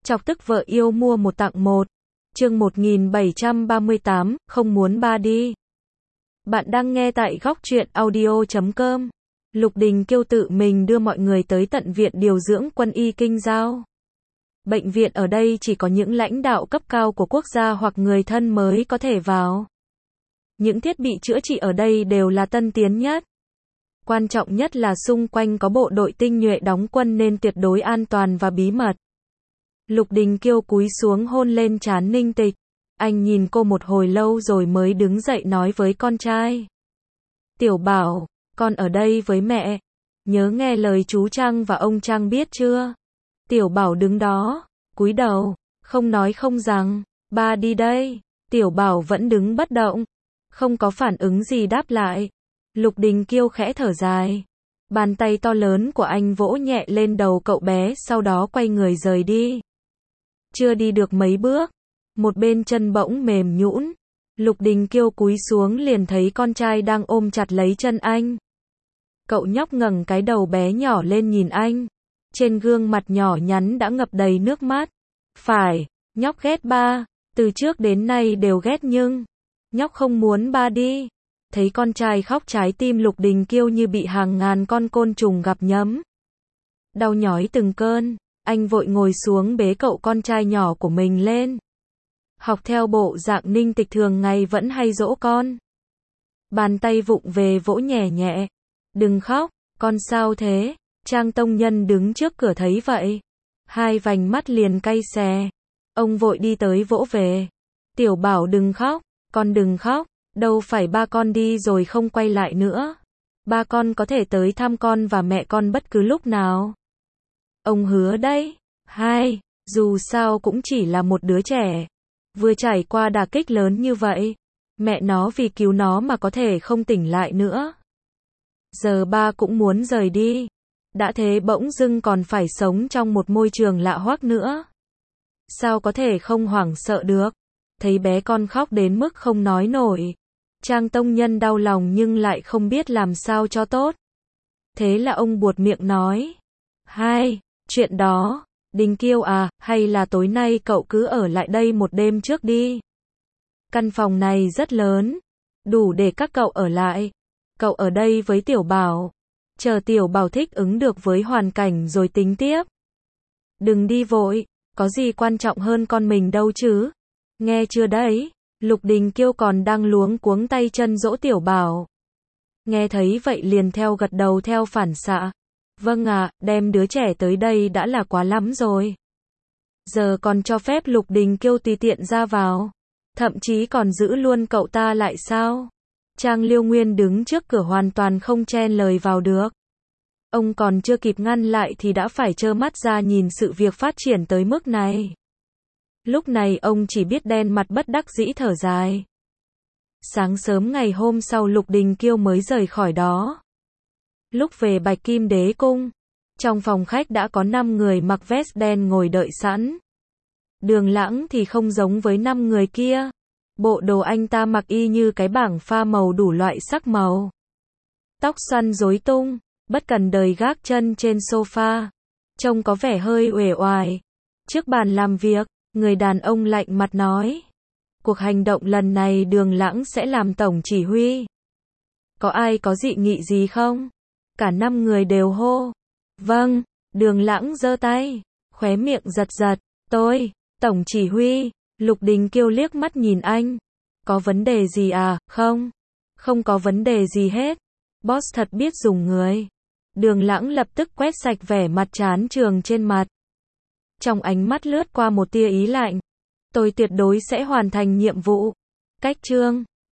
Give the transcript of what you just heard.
Chọc tức vợ yêu mua một tặng một. Chương 1738, không muốn ba đi. Bạn đang nghe tại góc truyện audio.com. Lục Đình Kiêu tự mình đưa mọi người tới tận viện điều dưỡng quân y Kinh Giao. Bệnh viện ở đây chỉ có những lãnh đạo cấp cao của quốc gia hoặc người thân mới có thể vào. Những thiết bị chữa trị ở đây đều là tân tiến nhất. Quan trọng nhất là xung quanh có bộ đội tinh nhuệ đóng quân nên tuyệt đối an toàn và bí mật. Lục Đình Kiêu cúi xuống hôn lên trán Ninh Tịch. Anh nhìn cô một hồi lâu rồi mới đứng dậy nói với con trai. Tiểu Bảo, con ở đây với mẹ. Nhớ nghe lời chú Trang và ông Trang biết chưa? Tiểu Bảo đứng đó, cúi đầu, không nói không rằng, ba đi đây. Tiểu Bảo vẫn đứng bất động, không có phản ứng gì đáp lại. Lục Đình Kiêu khẽ thở dài. Bàn tay to lớn của anh vỗ nhẹ lên đầu cậu bé, sau đó quay người rời đi. Chưa đi được mấy bước, một bên chân bỗng mềm nhũn. Lục Đình Kiêu cúi xuống liền thấy con trai đang ôm chặt lấy chân anh. Cậu nhóc ngẩng cái đầu bé nhỏ lên nhìn anh. Trên gương mặt nhỏ nhắn đã ngập đầy nước mắt. Phải, nhóc ghét ba, từ trước đến nay đều ghét nhưng nhóc không muốn ba đi. Thấy con trai khóc, trái tim Lục Đình Kiêu như bị hàng ngàn con côn trùng gặp nhấm. Đau nhói từng cơn, anh vội ngồi xuống bế cậu con trai nhỏ của mình lên. Học theo bộ dạng Ninh Tịch thường ngày vẫn hay dỗ con. Bàn tay vụng về vỗ nhẹ nhẹ. Đừng khóc, con sao thế? Trang Tông Nhân đứng trước cửa thấy vậy. Hai vành mắt liền cay xè. Ông vội đi tới vỗ về. Tiểu Bảo đừng khóc, con đừng khóc. Đâu phải ba con đi rồi không quay lại nữa. Ba con có thể tới thăm con và mẹ con bất cứ lúc nào. Ông hứa đấy. Hai, dù sao cũng chỉ là một đứa trẻ. Vừa trải qua đả kích lớn như vậy. Mẹ nó vì cứu nó mà có thể không tỉnh lại nữa. Giờ ba cũng muốn rời đi. Đã thế bỗng dưng còn phải sống trong một môi trường lạ hoắc nữa. Sao có thể không hoảng sợ được. Thấy bé con khóc đến mức không nói nổi. Trang Tông Nhân đau lòng nhưng lại không biết làm sao cho tốt. Thế là ông buột miệng nói. Hai, chuyện đó, Đình Kiêu à, hay là tối nay cậu cứ ở lại đây một đêm trước đi. Căn phòng này rất lớn, đủ để các cậu ở lại. Cậu ở đây với Tiểu Bảo. Chờ Tiểu Bảo thích ứng được với hoàn cảnh rồi tính tiếp. Đừng đi vội, có gì quan trọng hơn con mình đâu chứ. Nghe chưa đấy? Lục Đình Kiêu còn đang luống cuống tay chân dỗ Tiểu Bảo. Nghe thấy vậy liền theo gật đầu theo phản xạ. Vâng ạ, đem đứa trẻ tới đây đã là quá lắm rồi. Giờ còn cho phép Lục Đình Kiêu tùy tiện ra vào. Thậm chí còn giữ luôn cậu ta lại sao? Trang Liêu Nguyên đứng trước cửa hoàn toàn không chen lời vào được. Ông còn chưa kịp ngăn lại thì đã phải trơ mắt ra nhìn sự việc phát triển tới mức này. Lúc này ông chỉ biết đen mặt bất đắc dĩ thở dài. Sáng sớm ngày hôm sau Lục Đình Kiêu mới rời khỏi đó. Lúc về Bạch Kim Đế Cung, trong phòng khách đã có 5 người mặc vest đen ngồi đợi sẵn. Đường Lãng thì không giống với 5 người kia. Bộ đồ anh ta mặc y như cái bảng pha màu đủ loại sắc màu. Tóc xoăn rối tung, bất cần đời gác chân trên sofa. Trông có vẻ hơi uể oải. Trước bàn làm việc, người đàn ông lạnh mặt nói. Cuộc hành động lần này Đường Lãng sẽ làm tổng chỉ huy. Có ai có dị nghị gì không? Cả 5 người đều hô. Vâng, Đường Lãng giơ tay, khóe miệng giật giật. Tôi, tổng chỉ huy. Lục Đình Kiêu liếc mắt nhìn anh. Có vấn đề gì à? Không. Không có vấn đề gì hết. Boss thật biết dùng người. Đường Lãng lập tức quét sạch vẻ mặt chán chường trên mặt. Trong ánh mắt lướt qua một tia ý lạnh. Tôi tuyệt đối sẽ hoàn thành nhiệm vụ. Cách chương